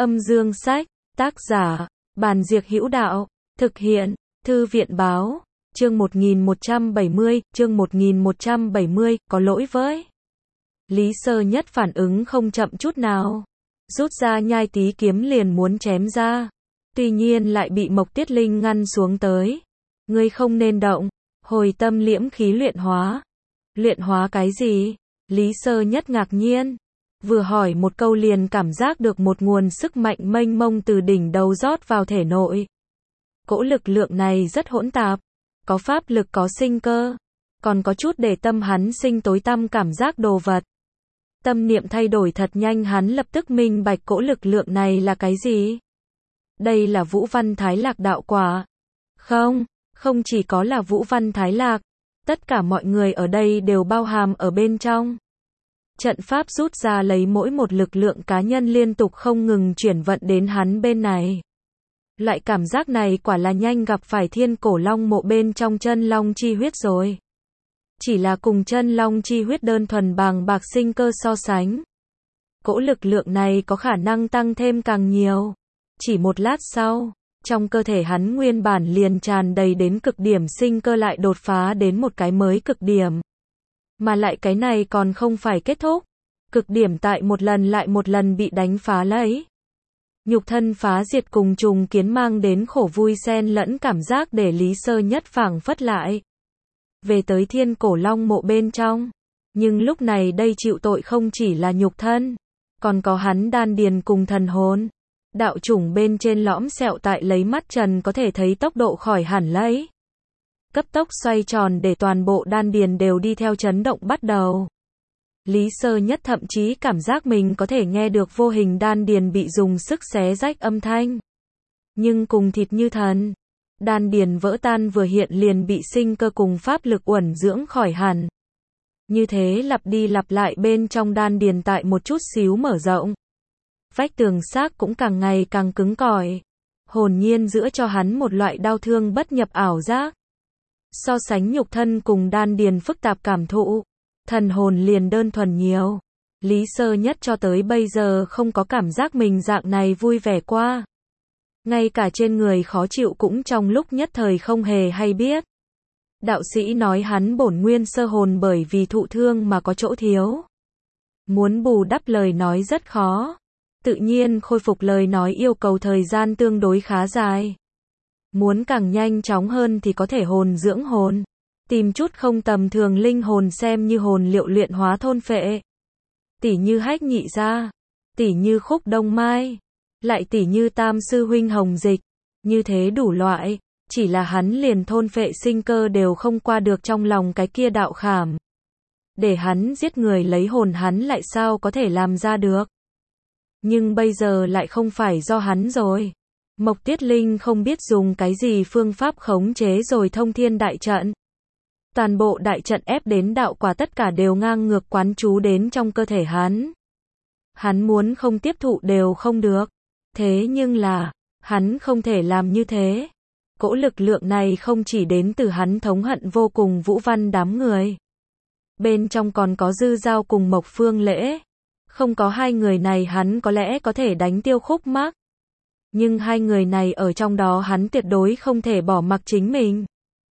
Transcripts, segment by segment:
Âm dương sách, tác giả, Bàn Diệc Hữu Đạo, thực hiện, Thư viện báo, chương 1170, có lỗi với. Lý Sơ Nhất phản ứng không chậm chút nào, rút ra nhai tí kiếm liền muốn chém ra, tuy nhiên lại bị Mộc Tiết Linh ngăn xuống tới. Ngươi không nên động, hồi tâm liễm khí luyện hóa. Luyện hóa cái gì? Lý Sơ Nhất ngạc nhiên, vừa hỏi một câu liền cảm giác được một nguồn sức mạnh mênh mông từ đỉnh đầu rót vào thể nội. Cỗ lực lượng này rất hỗn tạp, có pháp lực có sinh cơ, còn có chút để tâm hắn sinh tối tăm cảm giác đồ vật. Tâm niệm thay đổi thật nhanh, hắn lập tức minh bạch cỗ lực lượng này là cái gì. Đây là Vũ Văn Thái Lạc đạo quả. Không chỉ có là Vũ Văn Thái Lạc, tất cả mọi người ở đây đều bao hàm ở bên trong. Trận pháp rút ra lấy mỗi một lực lượng cá nhân liên tục không ngừng chuyển vận đến hắn bên này. Loại cảm giác này quả là nhanh gặp phải thiên cổ long mộ bên trong chân long chi huyết rồi. Chỉ là cùng chân long chi huyết đơn thuần bàng bạc sinh cơ so sánh, cỗ lực lượng này có khả năng tăng thêm càng nhiều. Chỉ một lát sau, trong cơ thể hắn nguyên bản liền tràn đầy đến cực điểm sinh cơ lại đột phá đến một cái mới cực điểm. Mà lại cái này còn không phải kết thúc. Cực điểm tại một lần lại một lần bị đánh phá lấy. Nhục thân phá diệt cùng trùng kiến mang đến khổ vui xen lẫn cảm giác để Lý Sơ Nhất phảng phất lại về tới thiên cổ long mộ bên trong. Nhưng lúc này đây chịu tội không chỉ là nhục thân, còn có hắn đan điền cùng thần hồn. Đạo chủng bên trên lõm sẹo tại lấy mắt trần có thể thấy tốc độ khỏi hẳn lấy. Cấp tốc xoay tròn để toàn bộ đan điền đều đi theo chấn động bắt đầu. Lý Sơ Nhất thậm chí cảm giác mình có thể nghe được vô hình đan điền bị dùng sức xé rách âm thanh. Nhưng cùng thịt như thần, đan điền vỡ tan vừa hiện liền bị sinh cơ cùng pháp lực uẩn dưỡng khỏi hẳn. Như thế lặp đi lặp lại bên trong đan điền tại một chút xíu mở rộng. Vách tường xác cũng càng ngày càng cứng cỏi, hồn nhiên giữa cho hắn một loại đau thương bất nhập ảo giác. So sánh nhục thân cùng đan điền phức tạp cảm thụ, thần hồn liền đơn thuần nhiều. Lý Sơ Nhất cho tới bây giờ không có cảm giác mình dạng này vui vẻ qua. Ngay cả trên người khó chịu cũng trong lúc nhất thời không hề hay biết. Đạo sĩ nói hắn bổn nguyên sơ hồn bởi vì thụ thương mà có chỗ thiếu. Muốn bù đắp lời nói rất khó. Tự nhiên khôi phục lời nói yêu cầu thời gian tương đối khá dài. Muốn càng nhanh chóng hơn thì có thể hồn dưỡng hồn. Tìm chút không tầm thường linh hồn xem như hồn liệu luyện hóa thôn phệ. Tỉ như Hách Nhị Gia, tỉ như Khúc Đông Mai, lại tỉ như Tam Sư Huynh Hồng Dịch. Như thế đủ loại, chỉ là hắn liền thôn phệ sinh cơ đều không qua được trong lòng cái kia đạo khảm. Để hắn giết người lấy hồn hắn lại sao có thể làm ra được. Nhưng bây giờ lại không phải do hắn rồi. Mộc Tiết Linh không biết dùng cái gì phương pháp khống chế rồi thông thiên đại trận. Toàn bộ đại trận ép đến đạo quả tất cả đều ngang ngược quán trú đến trong cơ thể hắn. Hắn muốn không tiếp thụ đều không được. Thế nhưng là, hắn không thể làm như thế. Cỗ lực lượng này không chỉ đến từ hắn thống hận vô cùng Vũ Văn đám người. Bên trong còn có Dư Giao cùng Mộc Phương Lễ. Không có hai người này hắn có lẽ có thể đánh tiêu Khúc Mắc. Nhưng hai người này ở trong đó hắn tuyệt đối không thể bỏ mặc chính mình.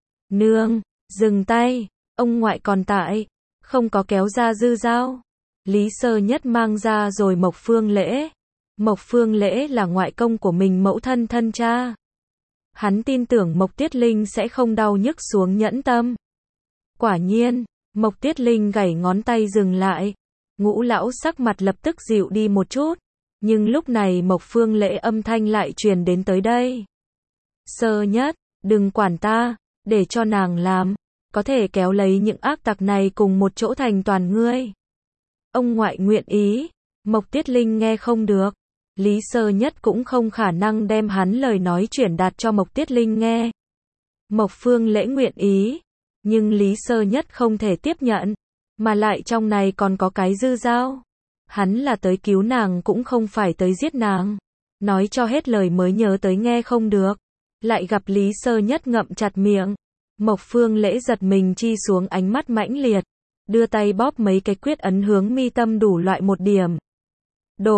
Nương, dừng tay, ông ngoại còn tại, không có kéo ra Dư Giao. Lý Sơ Nhất mang ra rồi Mộc Phương Lễ. Mộc Phương Lễ là ngoại công của mình mẫu thân thân cha. Hắn tin tưởng Mộc Tiết Linh sẽ không đau nhức xuống nhẫn tâm. Quả nhiên, Mộc Tiết Linh gảy ngón tay dừng lại. Ngũ lão sắc mặt lập tức dịu đi một chút. Nhưng lúc này Mộc Phương Lễ âm thanh lại truyền đến tới đây. Sơ Nhất, đừng quản ta, để cho nàng làm. Có thể kéo lấy những ác tặc này cùng một chỗ thành toàn ngươi. Ông ngoại nguyện ý. Mộc Tiết Linh nghe không được. Lý Sơ Nhất cũng không khả năng đem hắn lời nói chuyển đạt cho Mộc Tiết Linh nghe. Mộc Phương Lễ nguyện ý. Nhưng Lý Sơ Nhất không thể tiếp nhận. Mà lại trong này còn có cái Dư Giao. Hắn là tới cứu nàng cũng không phải tới giết nàng. Nói cho hết lời mới nhớ tới nghe không được. Lại gặp Lý Sơ Nhất ngậm chặt miệng. Mộc Phương Lễ giật mình chi xuống ánh mắt mãnh liệt. Đưa tay bóp mấy cái quyết ấn hướng mi tâm đủ loại một điểm. Đồn,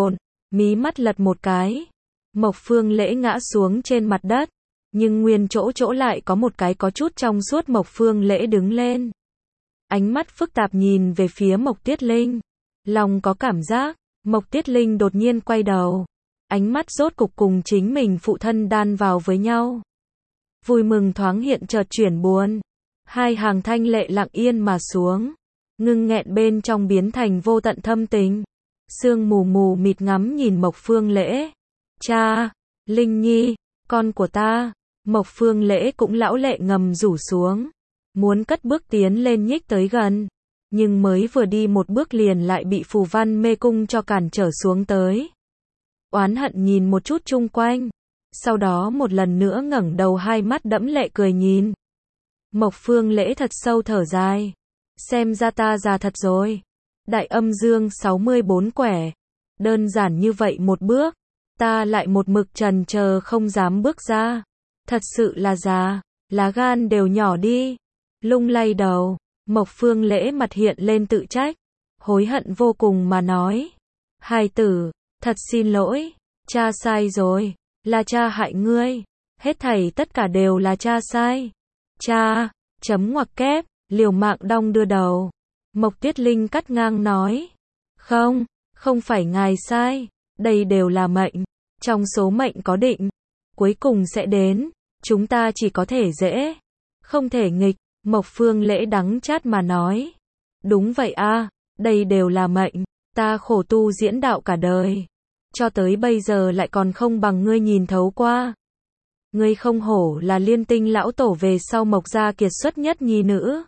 Mí mắt lật một cái. Mộc Phương Lễ ngã xuống trên mặt đất. Nhưng nguyên chỗ lại có một cái có chút trong suốt. Mộc Phương Lễ đứng lên. Ánh mắt phức tạp nhìn về phía Mộc Tiết Linh. Lòng có cảm giác. Mộc Tiết Linh đột nhiên quay đầu. Ánh mắt rốt cục cùng chính mình phụ thân đan vào với nhau. Vui mừng thoáng hiện chợt chuyển buồn. Hai hàng thanh lệ lặng yên mà xuống. Ngưng nghẹn bên trong biến thành vô tận thâm tình. Sương mù mù mịt ngắm nhìn Mộc Phương Lễ. Cha, Linh Nhi, con của ta. Mộc Phương Lễ cũng lão lệ ngầm rủ xuống. Muốn cất bước tiến lên nhích tới gần. Nhưng mới vừa đi một bước liền lại bị phù văn mê cung cho cản trở xuống tới. Oán hận nhìn một chút chung quanh. Sau đó một lần nữa ngẩng đầu, hai mắt đẫm lệ cười nhìn. Mộc Phương Lễ thật sâu thở dài. Xem ra ta già thật rồi. Đại Âm Dương 64 quẻ. Đơn giản như vậy một bước. Ta lại một mực trần chờ không dám bước ra. Thật sự là già. Lá gan đều nhỏ đi. Lung lay đầu. Mộc Phương Lễ mặt hiện lên tự trách. Hối hận vô cùng mà nói. Hài tử, thật xin lỗi. Cha sai rồi. Là cha hại ngươi. Hết thảy tất cả đều là cha sai. Cha, chấm ngoặc kép, liều mạng đong đưa đầu. Mộc Tiết Linh cắt ngang nói. Không, không phải ngài sai. Đây đều là mệnh. Trong số mệnh có định. Cuối cùng sẽ đến. Chúng ta chỉ có thể dễ. Không thể nghịch. Mộc Phương Lễ đắng chát mà nói. Đúng vậy a, đây đều là mệnh. Ta khổ tu diễn đạo cả đời. Cho tới bây giờ lại còn không bằng ngươi nhìn thấu qua. Ngươi không hổ là Liên Tinh lão tổ về sau Mộc gia kiệt xuất nhất nhi nữ.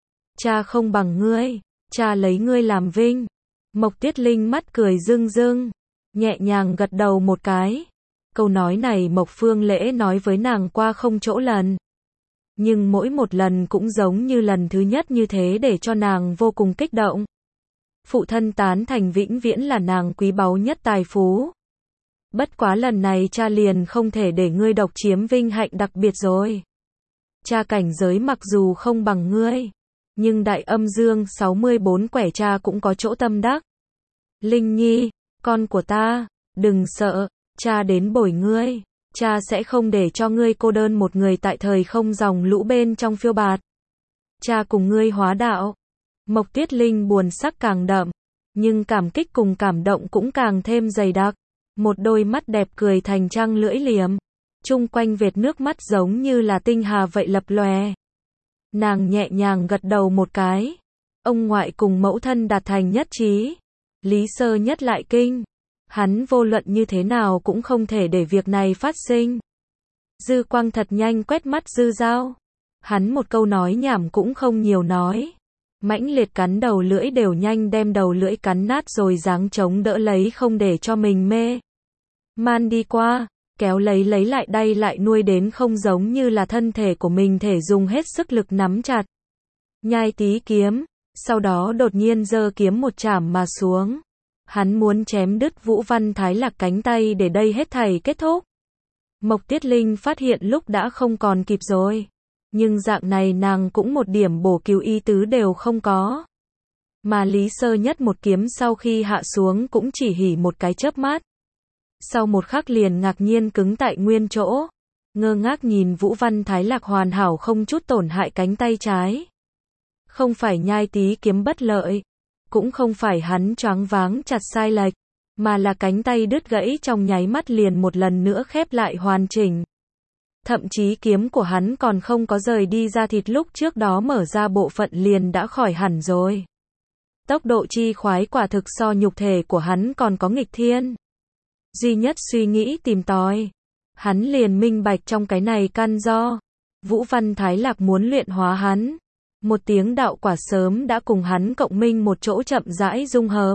Cha không bằng ngươi, cha lấy ngươi làm vinh. Mộc Tiết Linh mắt cười rưng rưng, nhẹ nhàng gật đầu một cái. Câu nói này Mộc Phương Lễ nói với nàng qua không chỗ lần. Nhưng mỗi một lần cũng giống như lần thứ nhất như thế để cho nàng vô cùng kích động. Phụ thân tán thành vĩnh viễn là nàng quý báu nhất tài phú. Bất quá lần này cha liền không thể để ngươi độc chiếm vinh hạnh đặc biệt rồi. Cha cảnh giới mặc dù không bằng ngươi, nhưng Đại Âm Dương 64 quẻ cha cũng có chỗ tâm đắc. Linh Nhi, con của ta, đừng sợ, cha đến bồi ngươi. Cha sẽ không để cho ngươi cô đơn một người tại thời không dòng lũ bên trong phiêu bạt. Cha cùng ngươi hóa đạo. Mộc Tiết Linh buồn sắc càng đậm, nhưng cảm kích cùng cảm động cũng càng thêm dày đặc. Một đôi mắt đẹp cười thành trăng lưỡi liềm. Chung quanh vệt nước mắt giống như là tinh hà vậy lập lòe. Nàng nhẹ nhàng gật đầu một cái. Ông ngoại cùng mẫu thân đạt thành nhất trí. Lý Sơ Nhất lại kinh. Hắn vô luận như thế nào cũng không thể để việc này phát sinh. Dư Quang thật nhanh quét mắt Dư Dao. Hắn một câu nói nhảm cũng không nhiều nói. Mãnh liệt cắn đầu lưỡi đều nhanh đem đầu lưỡi cắn nát rồi giáng chống đỡ lấy không để cho mình mê man đi qua, kéo lấy lại đay lại nuôi đến không giống như là thân thể của mình thể dùng hết sức lực nắm chặt. Nhai tí kiếm, sau đó đột nhiên giơ kiếm một chảm mà xuống. Hắn muốn chém đứt Vũ Văn Thái Lạc cánh tay để đây hết thảy kết thúc. Mộc Tiết Linh phát hiện lúc đã không còn kịp rồi. Nhưng dạng này nàng cũng một điểm bổ cứu ý tứ đều không có. Mà Lý Sơ Nhất một kiếm sau khi hạ xuống cũng chỉ hỉ một cái chớp mắt. Sau một khắc liền ngạc nhiên cứng tại nguyên chỗ. Ngơ ngác nhìn Vũ Văn Thái Lạc hoàn hảo không chút tổn hại cánh tay trái. Không phải nhai tí kiếm bất lợi. Cũng không phải hắn choáng váng chặt sai lệch. Mà là cánh tay đứt gãy trong nháy mắt liền một lần nữa khép lại hoàn chỉnh. Thậm chí kiếm của hắn còn không có rời đi ra thịt lúc trước đó mở ra bộ phận liền đã khỏi hẳn rồi. Tốc độ chi khoái quả thực so nhục thể của hắn còn có nghịch thiên. Duy nhất suy nghĩ tìm tòi. Hắn liền minh bạch trong cái này căn do. Vũ Văn Thái Lạc muốn luyện hóa hắn. Một tiếng đạo quả sớm đã cùng hắn cộng minh một chỗ chậm rãi dung hợp.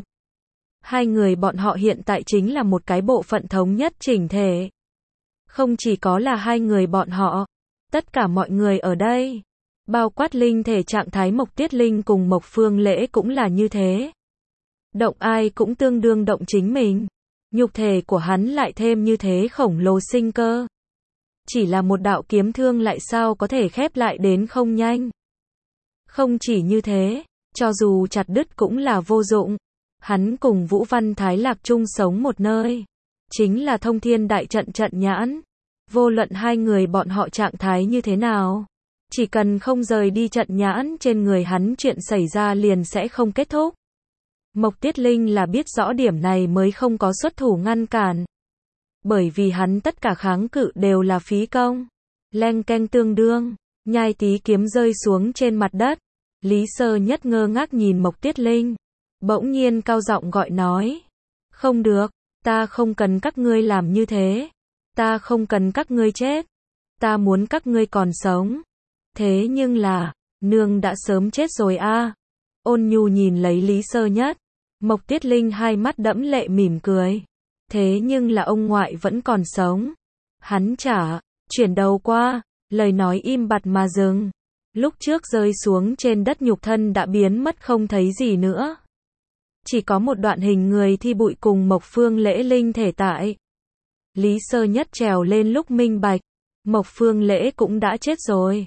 Hai người bọn họ hiện tại chính là một cái bộ phận thống nhất chỉnh thể. Không chỉ có là hai người bọn họ, tất cả mọi người ở đây, bao quát linh thể trạng thái Mộc Tiết Linh cùng Mộc Phương Lễ cũng là như thế. Động ai cũng tương đương động chính mình. Nhục thể của hắn lại thêm như thế khổng lồ sinh cơ. Chỉ là một đạo kiếm thương lại sao có thể khép lại đến không nhanh. Không chỉ như thế, cho dù chặt đứt cũng là vô dụng. Hắn cùng Vũ Văn Thái Lạc chung sống một nơi. Chính là Thông Thiên Đại Trận trận nhãn. Vô luận hai người bọn họ trạng thái như thế nào. Chỉ cần không rời đi trận nhãn trên người hắn, chuyện xảy ra liền sẽ không kết thúc. Mộc Tiết Linh là biết rõ điểm này mới không có xuất thủ ngăn cản. Bởi vì hắn tất cả kháng cự đều là phí công. Leng keng tương đương, nhai tí kiếm rơi xuống trên mặt đất. Lý Sơ Nhất ngơ ngác nhìn Mộc Tiết Linh. Bỗng nhiên cao giọng gọi nói. Không được, ta không cần các ngươi làm như thế. Ta không cần các ngươi chết. Ta muốn các ngươi còn sống. Thế nhưng là, nương đã sớm chết rồi a. Ôn nhu nhìn lấy Lý Sơ Nhất. Mộc Tiết Linh hai mắt đẫm lệ mỉm cười. Thế nhưng là ông ngoại vẫn còn sống. Hắn chuyển đầu qua, lời nói im bặt mà dừng. Lúc trước rơi xuống trên đất nhục thân đã biến mất không thấy gì nữa. Chỉ có một đoạn hình người thi bụi cùng Mộc Phương Lễ linh thể tại. Lý Sơ Nhất trèo lên lúc minh bạch. Mộc Phương Lễ cũng đã chết rồi.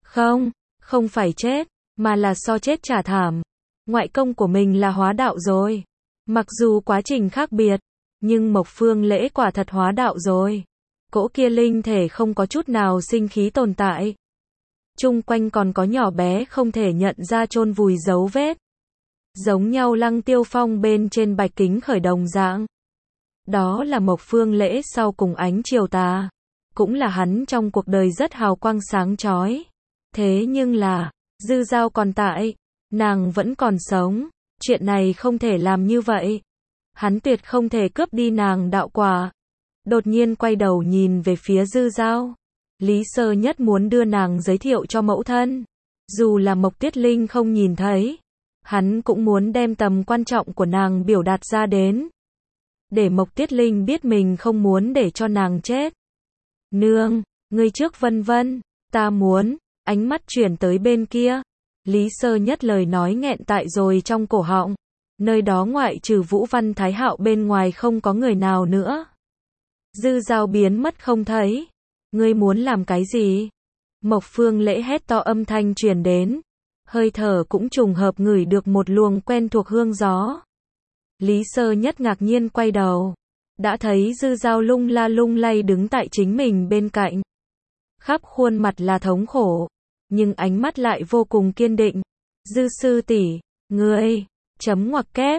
Không phải chết, mà là so chết trả thảm. Ngoại công của mình là hóa đạo rồi. Mặc dù quá trình khác biệt, nhưng Mộc Phương Lễ quả thật hóa đạo rồi. Cỗ kia linh thể không có chút nào sinh khí tồn tại. Chung quanh còn có nhỏ bé không thể nhận ra chôn vùi dấu vết. Giống nhau Lăng Tiêu Phong bên trên bạch kính khởi đồng dạng. Đó là Mộc Phương Lễ sau cùng ánh chiều tà. Cũng là hắn trong cuộc đời rất hào quang sáng chói. Thế nhưng là, Dư Dao còn tại. Nàng vẫn còn sống. Chuyện này không thể làm như vậy. Hắn tuyệt không thể cướp đi nàng đạo quả. Đột nhiên quay đầu nhìn về phía Dư Dao. Lý Sơ Nhất muốn đưa nàng giới thiệu cho mẫu thân. Dù là Mộc Tiết Linh không nhìn thấy. Hắn cũng muốn đem tầm quan trọng của nàng biểu đạt ra đến. Để Mộc Tiết Linh biết mình không muốn để cho nàng chết. Nương, ngươi trước vân vân. Ta muốn. Ánh mắt chuyển tới bên kia. Lý Sơ Nhất lời nói nghẹn tại rồi trong cổ họng. Nơi đó ngoại trừ Vũ Văn Thái Hạo bên ngoài không có người nào nữa. Dư Dao biến mất không thấy. Ngươi muốn làm cái gì? Mộc Phương Lễ hét to, âm thanh truyền đến. Hơi thở cũng trùng hợp ngửi được một luồng quen thuộc hương gió. Lý Sơ Nhất ngạc nhiên quay đầu. Đã thấy Dư Dao lung la lung lay đứng tại chính mình bên cạnh. Khắp khuôn mặt là thống khổ. Nhưng ánh mắt lại vô cùng kiên định. Dư sư tỷ, ngươi, chấm ngoặc kép,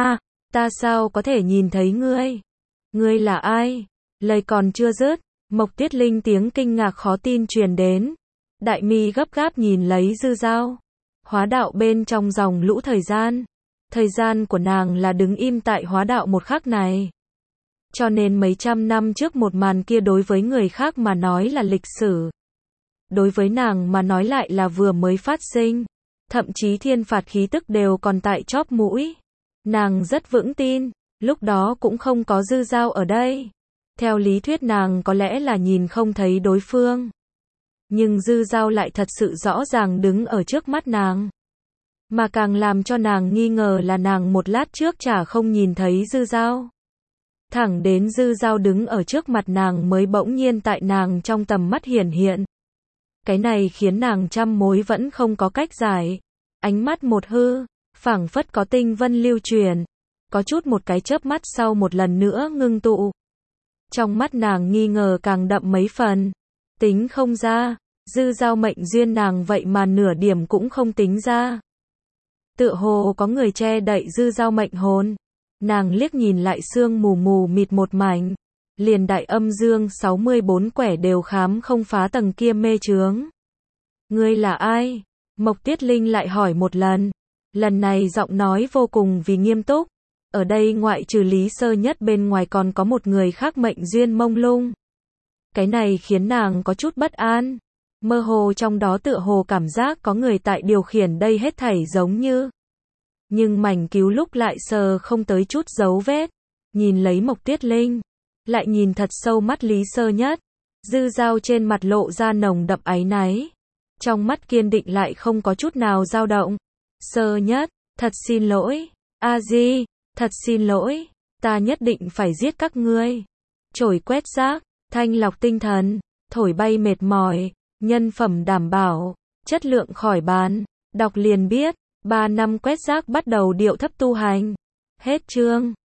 ta sao có thể nhìn thấy ngươi? Ngươi là ai? Lời còn chưa dứt, Mộc Tiết Linh tiếng kinh ngạc khó tin truyền đến. Đại mi gấp gáp nhìn lấy Dư Dao. Hóa đạo bên trong dòng lũ thời gian. Thời gian của nàng là đứng im tại hóa đạo một khắc này. Cho nên mấy trăm năm trước một màn kia đối với người khác mà nói là lịch sử. Đối với nàng mà nói lại là vừa mới phát sinh. Thậm chí thiên phạt khí tức đều còn tại chóp mũi. Nàng rất vững tin, lúc đó cũng không có Dư Dao ở đây. Theo lý thuyết nàng có lẽ là nhìn không thấy đối phương. Nhưng Dư Dao lại thật sự rõ ràng đứng ở trước mắt nàng. Mà càng làm cho nàng nghi ngờ là nàng một lát trước chả không nhìn thấy Dư Dao. Thẳng đến Dư Dao đứng ở trước mặt nàng mới bỗng nhiên tại nàng trong tầm mắt hiển hiện. Cái này khiến nàng trăm mối vẫn không có cách giải. Ánh mắt một hư, phảng phất có tinh vân lưu truyền. Có chút một cái chớp mắt sau một lần nữa ngưng tụ. Trong mắt nàng nghi ngờ càng đậm mấy phần. Tính không ra, Dư Dao mệnh duyên nàng vậy mà nửa điểm cũng không tính ra. Tựa hồ có người che đậy Dư Dao mệnh hồn. Nàng liếc nhìn lại sương mù mù mịt một mảnh. Liền đại âm dương 64 quẻ đều khám không phá tầng kia mê chướng. Ngươi là ai? Mộc Tiết Linh lại hỏi một lần. Lần này giọng nói vô cùng vì nghiêm túc. Ở đây ngoại trừ Lý Sơ Nhất bên ngoài còn có một người khác mệnh duyên mông lung. Cái này khiến nàng có chút bất an. Mơ hồ trong đó tựa hồ cảm giác có người tại điều khiển đây hết thảy giống như. Nhưng mảnh cứu lúc lại sờ không tới chút dấu vết. Nhìn lấy Mộc Tiết Linh. Lại nhìn thật sâu mắt Lý Sơ Nhất. Dư Dao trên mặt lộ ra nồng đậm áy náy. Trong mắt kiên định lại không có chút nào dao động. Sơ Nhất, thật xin lỗi. A Di, thật xin lỗi. Ta nhất định phải giết các ngươi. Chổi quét rác, thanh lọc tinh thần, thổi bay mệt mỏi, nhân phẩm đảm bảo, chất lượng khỏi bàn. Đọc liền biết, 3 năm quét rác bắt đầu điệu thấp tu hành. Hết chương.